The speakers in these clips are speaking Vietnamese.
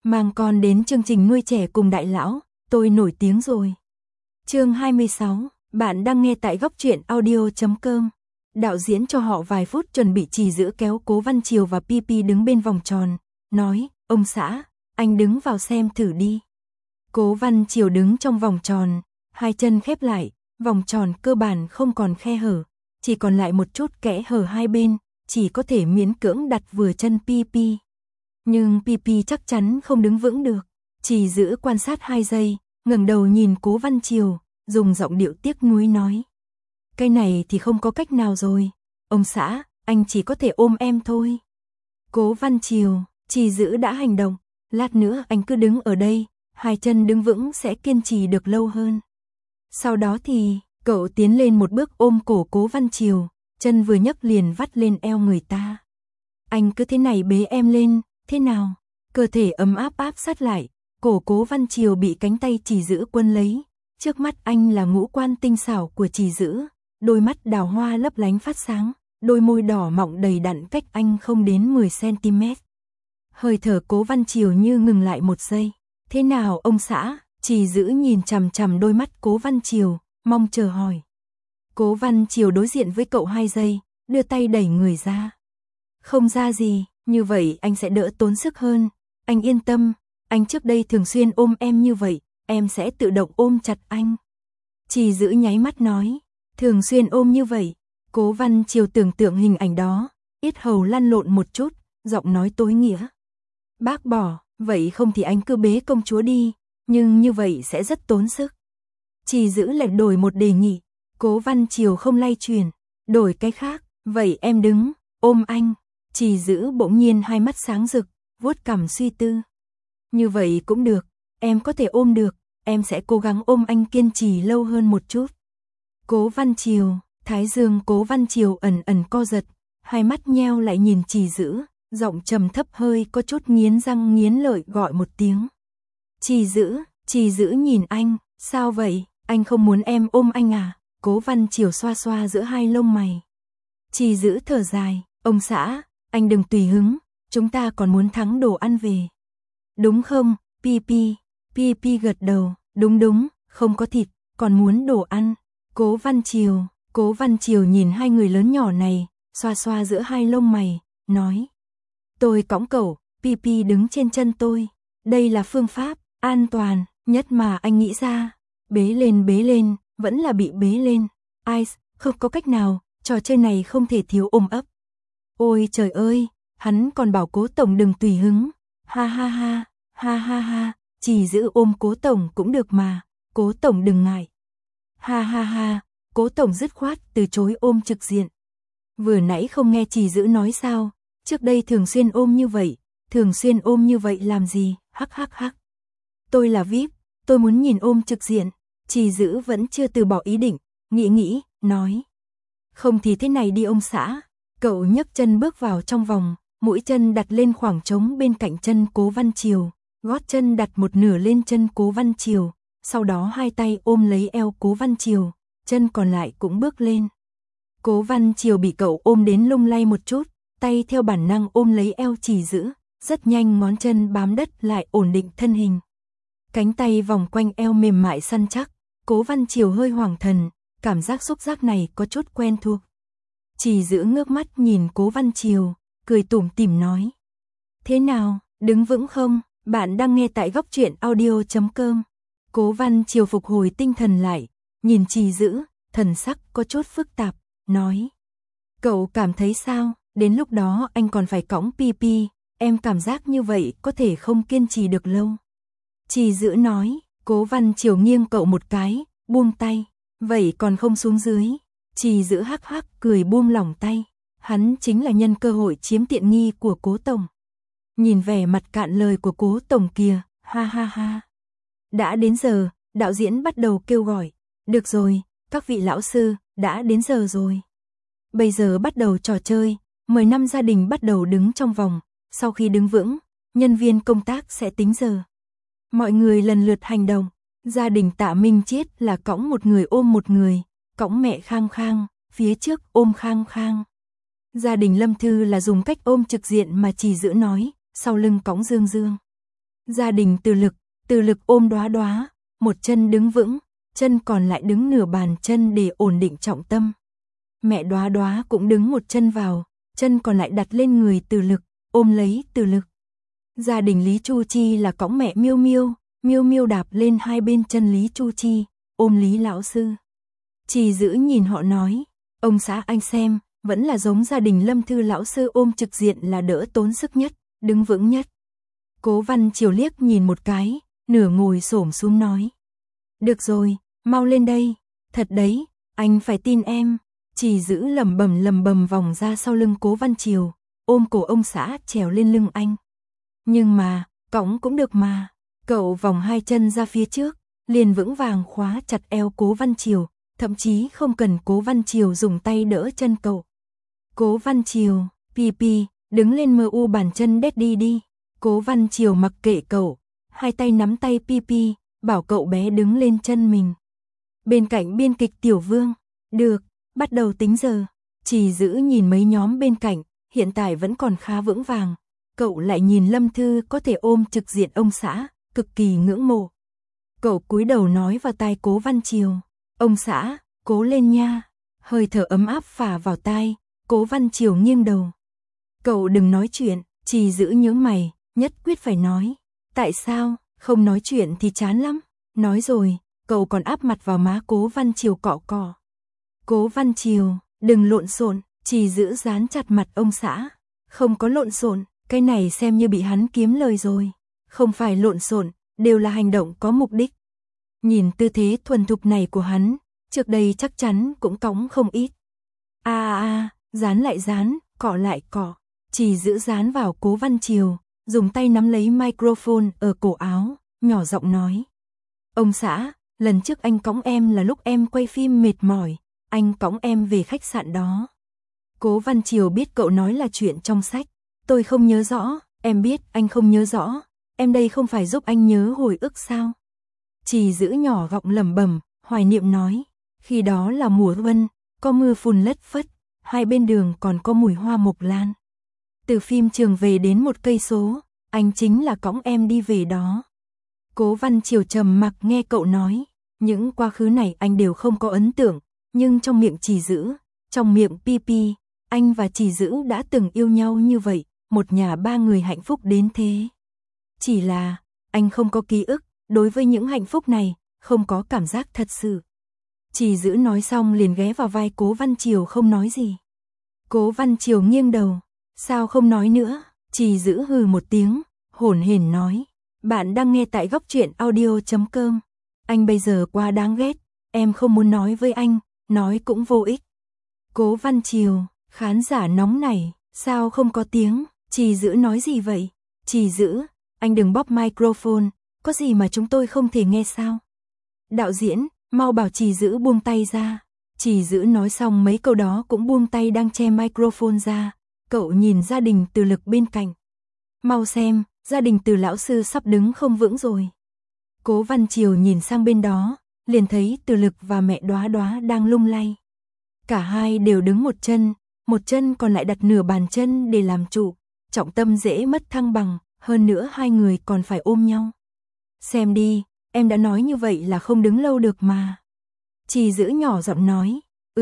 Mang con đến chương trình nuôi trẻ cùng đại lão, tôi nổi tiếng rồi. Chương 26, bạn đang nghe tại góc truyện audio.com. Đạo diễn cho họ vài phút chuẩn bị Trì Dữ kéo Cố Văn Triều và Pi đứng bên vòng tròn, nói, ông xã, anh đứng vào xem thử đi. Cố Văn Triều đứng trong vòng tròn, hai chân khép lại, vòng tròn cơ bản không còn khe hở, chỉ còn lại một chút kẽ hở hai bên, chỉ có thể miễn cưỡng đặt vừa chân Pi. Nhưng Pi chắc chắn không đứng vững được. Trì Dữ quan sát 2 giây, ngẩng đầu nhìn Cố Văn Triều, dùng giọng điệu tiếc nuối nói. Cái này thì không có cách nào rồi. Ông xã, anh chỉ có thể ôm em thôi. Cố Văn Triều, Trì Dữ đã hành động. Lát nữa anh cứ đứng ở đây, hai chân đứng vững sẽ kiên trì được lâu hơn. Sau đó thì, cậu tiến lên một bước ôm cổ Cố Văn Triều, chân vừa nhấc liền vắt lên eo người ta. Anh cứ thế này bế em lên, thế nào? Cơ thể ấm áp áp sát lại, cổ Cố Văn Triều bị cánh tay Trì Dữ quân lấy. Trước mắt anh là ngũ quan tinh xảo của Trì Dữ, đôi mắt đào hoa lấp lánh phát sáng, đôi môi đỏ mọng đầy đặn cách anh không đến 10 cm. Hơi thở Cố Văn Triều như ngừng lại một giây. Thế nào ông xã? Trì Dữ nhìn chằm chằm đôi mắt Cố Văn Triều, mong chờ hỏi. Cố Văn Triều đối diện với cậu 2 giây, đưa tay đẩy người ra. Không ra gì, như vậy anh sẽ đỡ tốn sức hơn. Anh yên tâm, anh trước đây thường xuyên ôm em như vậy, em sẽ tự động ôm chặt anh. Trì Dữ nháy mắt nói, thường xuyên ôm như vậy. Cố Văn Triều tưởng tượng hình ảnh đó, yết hầu lăn lộn một chút, giọng nói tối nghĩa. Bác bỏ, vậy không thì anh cứ bế công chúa đi, nhưng như vậy sẽ rất tốn sức. Trì Dữ lại đổi một đề nghị, Cố Văn Triều không lay chuyển, đổi cái khác, vậy em đứng, ôm anh. Trì Dữ bỗng nhiên hai mắt sáng rực, vuốt cằm suy tư. Như vậy cũng được, em có thể ôm được, em sẽ cố gắng ôm anh kiên trì lâu hơn một chút. Cố Văn Triều, thái dương Cố Văn Triều ẩn ẩn co giật, hai mắt nheo lại nhìn Trì Dữ, giọng trầm thấp hơi có chút nghiến răng nghiến lợi gọi một tiếng. Trì Dữ nhìn anh, sao vậy, anh không muốn em ôm anh à? Cố Văn Triều xoa xoa giữa hai lông mày. Trì Dữ thở dài, ông xã, anh đừng tùy hứng, chúng ta còn muốn thắng đồ ăn về. Đúng không, Pi gật đầu, đúng, không có thịt, còn muốn đồ ăn. Cố Văn Triều nhìn hai người lớn nhỏ này, xoa xoa giữa hai lông mày, nói. Tôi cõng cậu, Pi đứng trên chân tôi. Đây là phương pháp an toàn nhất mà anh nghĩ ra. Bế lên, vẫn là bị bế lên. Ice, không có cách nào, trò chơi này không thể thiếu ôm ấp. Ôi trời ơi, hắn còn bảo Cố Tổng đừng tùy hứng. Ha, Trì Dữ ôm Cố Tổng cũng được mà, Cố Tổng đừng ngại. Ha, Cố Tổng dứt khoát từ chối ôm trực diện. Vừa nãy không nghe Trì Dữ nói sao, trước đây thường xuyên ôm như vậy làm gì, hắc. Tôi là VIP, tôi muốn nhìn ôm trực diện. Trì Dữ vẫn chưa từ bỏ ý định, nghĩ, nói. Không thì thế này đi ông xã. Cậu nhấc chân bước vào trong vòng, mũi chân đặt lên khoảng trống bên cạnh chân Cố Văn Triều, gót chân đặt một nửa lên chân Cố Văn Triều, sau đó hai tay ôm lấy eo Cố Văn Triều, chân còn lại cũng bước lên. Cố Văn Triều bị cậu ôm đến lung lay một chút, tay theo bản năng ôm lấy eo Trì Dữ, rất nhanh ngón chân bám đất lại ổn định thân hình. Cánh tay vòng quanh eo mềm mại săn chắc, Cố Văn Triều hơi hoảng thần, cảm giác xúc giác này có chút quen thuộc. Trì Dữ ngước mắt nhìn Cố Văn Triều, cười tủm tỉm nói. Thế nào, đứng vững không? Bạn đang nghe tại góc truyện audio.com. Cố Văn Triều phục hồi tinh thần lại, nhìn Trì Dữ, thần sắc có chút phức tạp, nói. Cậu cảm thấy sao? Đến lúc đó anh còn phải cõng Pi, em cảm giác như vậy có thể không kiên trì được lâu. Trì Dữ nói, Cố Văn Triều nghiêng cậu một cái, buông tay, vậy còn không xuống dưới. Trì Dữ hắc cười buông lỏng tay, hắn chính là nhân cơ hội chiếm tiện nghi của Cố Tổng. Nhìn vẻ mặt cạn lời của Cố Tổng kìa, ha. Đã đến giờ, đạo diễn bắt đầu kêu gọi, được rồi, các vị lão sư, đã đến giờ rồi. Bây giờ bắt đầu trò chơi, mời 5 gia đình bắt đầu đứng trong vòng, sau khi đứng vững, nhân viên công tác sẽ tính giờ. Mọi người lần lượt hành động, gia đình Tạ Minh Chiết là cõng một người ôm một người, cõng mẹ Khang, phía trước ôm Khang. Gia đình Lâm Thư là dùng cách ôm trực diện mà Trì Dữ nói, sau lưng cõng Dương. Gia đình Từ Lực ôm Đóa Đóa, một chân đứng vững, chân còn lại đứng nửa bàn chân để ổn định trọng tâm. Mẹ Đóa Đóa cũng đứng một chân vào, chân còn lại đặt lên người Từ Lực, ôm lấy Từ Lực. Gia đình Lý Chu Chi là cõng mẹ Miêu Miêu, Miêu Miêu đạp lên hai bên chân Lý Chu Chi, ôm Lý lão sư. Trì Dữ nhìn họ nói, ông xã anh xem, vẫn là giống gia đình Lâm Thư lão sư ôm trực diện là đỡ tốn sức nhất, đứng vững nhất. Cố Văn Triều liếc nhìn một cái, nửa ngồi xổm xuống nói. Được rồi, mau lên đây, thật đấy, anh phải tin em. Trì Dữ lẩm bẩm vòng ra sau lưng Cố Văn Triều, ôm cổ ông xã trèo lên lưng anh. Nhưng mà, cõng cũng được mà. Cậu vòng hai chân ra phía trước, liền vững vàng khóa chặt eo Cố Văn Triều, thậm chí không cần Cố Văn Triều dùng tay đỡ chân cậu. Cố Văn Triều, Pi, đứng lên mơ u bàn chân daddy đi. Cố Văn Triều mặc kệ cậu, hai tay nắm tay Pi, bảo cậu bé đứng lên chân mình. Bên cạnh biên kịch Tiểu Vương, được, bắt đầu tính giờ. Trì Dữ nhìn mấy nhóm bên cạnh, hiện tại vẫn còn khá vững vàng. Cậu lại nhìn Lâm Thư có thể ôm trực diện ông xã, cực kỳ ngưỡng mộ. Cậu cúi đầu nói vào tai Cố Văn Triều, ông xã, cố lên nha. Hơi thở ấm áp phả vào tai, Cố Văn Triều nghiêng đầu. Cậu đừng nói chuyện, Trì Dữ nhướng mày, nhất quyết phải nói. Tại sao, không nói chuyện thì chán lắm. Nói rồi, cậu còn áp mặt vào má Cố Văn Triều cọ cọ. Cố Văn Triều, đừng lộn xộn, Trì Dữ dán chặt mặt ông xã. Không có lộn xộn, cái này xem như bị hắn kiếm lời rồi. Không phải lộn xộn, đều là hành động có mục đích. Nhìn tư thế thuần thục này của hắn, trước đây chắc chắn cũng cõng không ít. Dán lại dán, cọ lại cọ. Trì Dữ dán vào Cố Văn Triều, dùng tay nắm lấy microphone ở cổ áo, nhỏ giọng nói. Ông xã, lần trước anh cõng em là lúc em quay phim mệt mỏi, anh cõng em về khách sạn đó. Cố Văn Triều biết cậu nói là chuyện trong sách. Tôi không nhớ rõ, em biết anh không nhớ rõ, em đây không phải giúp anh nhớ hồi ức sao? Trì Dữ nhỏ giọng lẩm bẩm, hoài niệm nói, khi đó là mùa xuân, có mưa phùn lất phất, hai bên đường còn có mùi hoa mộc lan. Từ phim trường về đến 1 cây số, anh chính là cõng em đi về đó. Cố Văn Triều trầm mặc nghe cậu nói, những quá khứ này anh đều không có ấn tượng, nhưng trong miệng Trì Dữ, trong miệng Pi, anh và Trì Dữ đã từng yêu nhau như vậy, một nhà ba người hạnh phúc đến thế. Chỉ là, anh không có ký ức, đối với những hạnh phúc này, không có cảm giác thật sự. Trì Dữ nói xong liền ghé vào vai Cố Văn Triều không nói gì. Cố Văn Triều nghiêng đầu, sao không nói nữa? Trì Dữ hừ một tiếng, hổn hển nói, bạn đang nghe tại Góc Truyện Audio.com. Anh bây giờ quá đáng ghét, em không muốn nói với anh, nói cũng vô ích. Cố Văn Triều, khán giả nóng nảy, sao không có tiếng? Trì Dữ nói gì vậy? Trì Dữ, anh đừng bóp microphone, có gì mà chúng tôi không thể nghe sao? Đạo diễn, mau bảo Trì Dữ buông tay ra. Trì Dữ nói xong mấy câu đó cũng buông tay đang che microphone ra. Cậu nhìn gia đình Từ Lực bên cạnh. Mau xem, gia đình Từ lão sư sắp đứng không vững rồi. Cố Văn Triều nhìn sang bên đó, liền thấy Từ Lực và mẹ Đóa Đóa đang lung lay. Cả hai đều đứng một chân còn lại đặt nửa bàn chân để làm trụ, trọng tâm dễ mất thăng bằng, hơn nữa hai người còn phải ôm nhau. Xem đi, em đã nói như vậy là không đứng lâu được mà. Trì Dữ nhỏ giọng nói,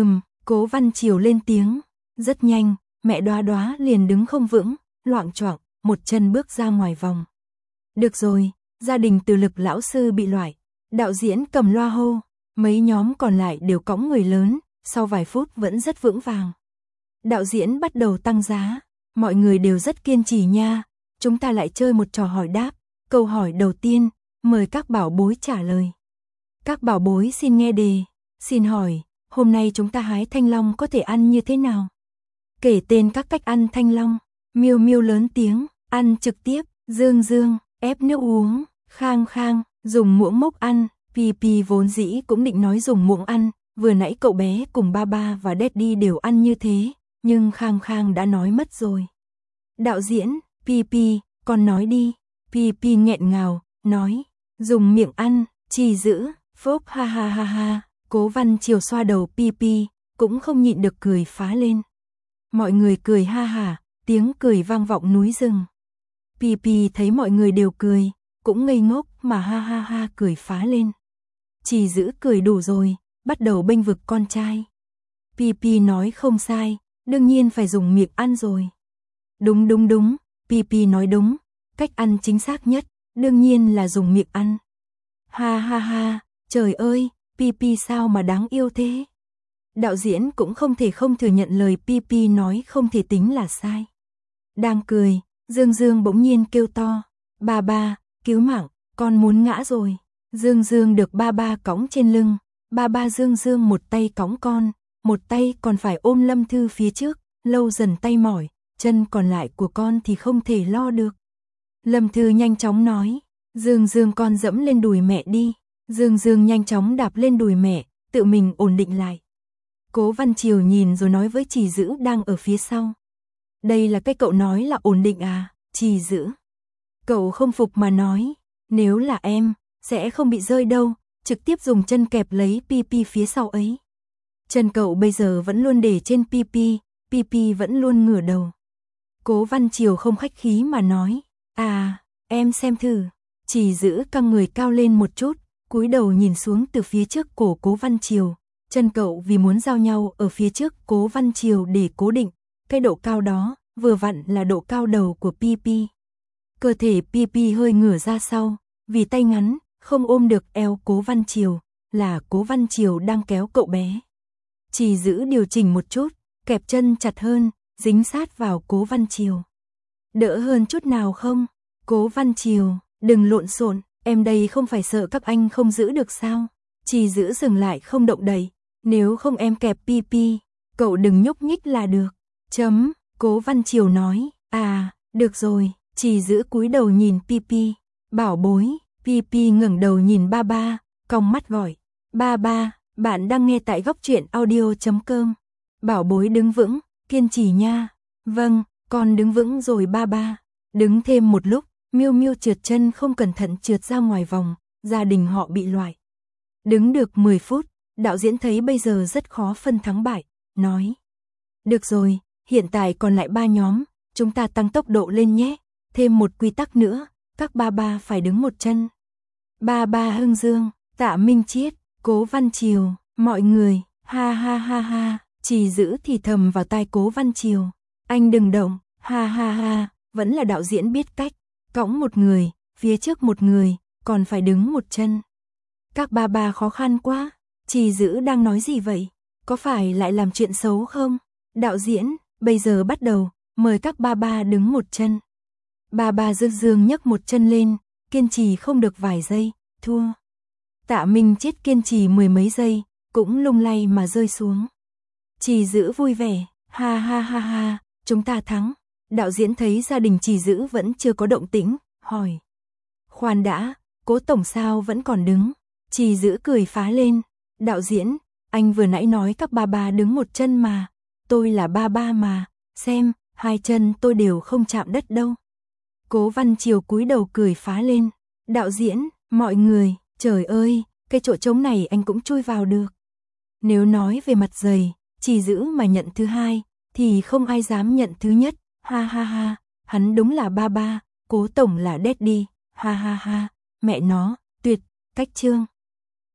Cố Văn Triều lên tiếng, rất nhanh, mẹ Đóa Đóa liền đứng không vững, loạng choạng, một chân bước ra ngoài vòng. Được rồi, gia đình Từ Lực lão sư bị loại, đạo diễn cầm loa hô, mấy nhóm còn lại đều cõng người lớn, sau vài phút vẫn rất vững vàng. Đạo diễn bắt đầu tăng giá, mọi người đều rất kiên trì nha, chúng ta lại chơi một trò hỏi đáp, câu hỏi đầu tiên, mời các bảo bối trả lời. Các bảo bối xin nghe đề, xin hỏi, hôm nay chúng ta hái thanh long có thể ăn như thế nào? Kể tên các cách ăn thanh long. Miêu Miêu lớn tiếng, ăn trực tiếp, Dương, ép nước uống, Khang, dùng muỗng múc ăn, Pi vốn dĩ cũng định nói dùng muỗng ăn, vừa nãy cậu bé cùng Ba và Daddy đều ăn như thế, nhưng Khang đã nói mất rồi. Đạo diễn, Pi, con nói đi. Pi nghẹn ngào, nói, dùng miệng ăn, Trì Dữ, phốp ha. Cố Văn Triều xoa đầu Pi, cũng không nhịn được cười phá lên. Mọi người cười ha hả, tiếng cười vang vọng núi rừng. Pi thấy mọi người đều cười, cũng ngây ngốc mà ha ha ha cười phá lên. Chỉ giữ cười đủ rồi, bắt đầu bênh vực con trai. Pi nói không sai, đương nhiên phải dùng miệng ăn rồi. Đúng, Pi nói đúng, cách ăn chính xác nhất, đương nhiên là dùng miệng ăn. Ha ha ha, trời ơi, Pi sao mà đáng yêu thế. Đạo diễn cũng không thể không thừa nhận lời Pi nói không thể tính là sai. Đang cười, Dương bỗng nhiên kêu to, ba, cứu mạng, con muốn ngã rồi. Dương được ba cõng trên lưng, ba Dương một tay cõng con, một tay còn phải ôm Lâm Thư phía trước, lâu dần tay mỏi, chân còn lại của con thì không thể lo được. Lâm Thư nhanh chóng nói, Dương con dẫm lên đùi mẹ đi. Dương nhanh chóng đạp lên đùi mẹ, tự mình ổn định lại. Cố Văn Triều nhìn rồi nói với Trì Dữ đang ở phía sau. Đây là cái cậu nói là ổn định à, Trì Dữ. Cậu không phục mà nói, nếu là em, sẽ không bị rơi đâu, trực tiếp dùng chân kẹp lấy Pi phía sau ấy. Chân cậu bây giờ vẫn luôn để trên Pi vẫn luôn ngửa đầu. Cố Văn Triều không khách khí mà nói, à, em xem thử. Trì Dữ căng người cao lên một chút, cúi đầu nhìn xuống từ phía trước cổ Cố Văn Triều. Chân cậu vì muốn giao nhau ở phía trước Cố Văn Triều để cố định, cái độ cao đó vừa vặn là độ cao đầu của Pi. Cơ thể Pi hơi ngửa ra sau, vì tay ngắn, không ôm được eo Cố Văn Triều, là Cố Văn Triều đang kéo cậu bé. Trì Dữ điều chỉnh một chút, kẹp chân chặt hơn, dính sát vào Cố Văn Triều. Đỡ hơn chút nào không? Cố Văn Triều, đừng lộn xộn, em đây không phải sợ các anh không giữ được sao? Trì Dữ dừng lại không động đậy, nếu không em kẹp Pi, cậu đừng nhúc nhích là được. Cố Văn Triều nói, à, được rồi. Trì Dữ cúi đầu nhìn Pi, bảo bối. Pi ngẩng đầu nhìn ba, cong mắt gọi, ba, bạn đang nghe tại góc truyện audio.com. Bảo bối đứng vững, kiên trì nha. Vâng, con đứng vững rồi ba. Đứng thêm một lúc, Miu trượt chân không cẩn thận trượt ra ngoài vòng, gia đình họ bị loại. Đứng được 10 phút, đạo diễn thấy bây giờ rất khó phân thắng bại, nói. Được rồi, hiện tại còn lại 3 nhóm, chúng ta tăng tốc độ lên nhé. Thêm một quy tắc nữa, các ba phải đứng một chân. Ba Hưng Dương, Tạ Minh Chiết, Cố Văn Triều, mọi người, ha ha. Trì Dữ thì thầm vào tai Cố Văn Triều. Anh đừng động, ha, vẫn là đạo diễn biết cách. Cõng một người, phía trước một người, còn phải đứng một chân. Các ba khó khăn quá. Trì Dữ đang nói gì vậy? Có phải lại làm chuyện xấu không? Đạo diễn, bây giờ bắt đầu, mời các ba đứng một chân. Ba Dương nhấc một chân lên, kiên trì không được vài giây, thua. Tạ Minh Chiết kiên trì 10 mấy giây, cũng lung lay mà rơi xuống. Trì Dữ vui vẻ, ha, chúng ta thắng. Đạo diễn thấy gia đình Trì Dữ vẫn chưa có động tĩnh, hỏi. Khoan đã, Cố tổng sao vẫn còn đứng? Trì Dữ cười phá lên. Đạo diễn, anh vừa nãy nói các ba đứng một chân mà. Tôi là ba mà, xem, 2 chân tôi đều không chạm đất đâu. Cố Văn Triều cúi đầu cười phá lên. Đạo diễn, mọi người, trời ơi, cái chỗ trống này anh cũng chui vào được. Nếu nói về mặt dày, Trì Dữ mà nhận thứ 2, thì không ai dám nhận thứ nhất. Ha, hắn đúng là ba, Cố tổng là daddy, ha, mẹ nó, tuyệt, cách chương.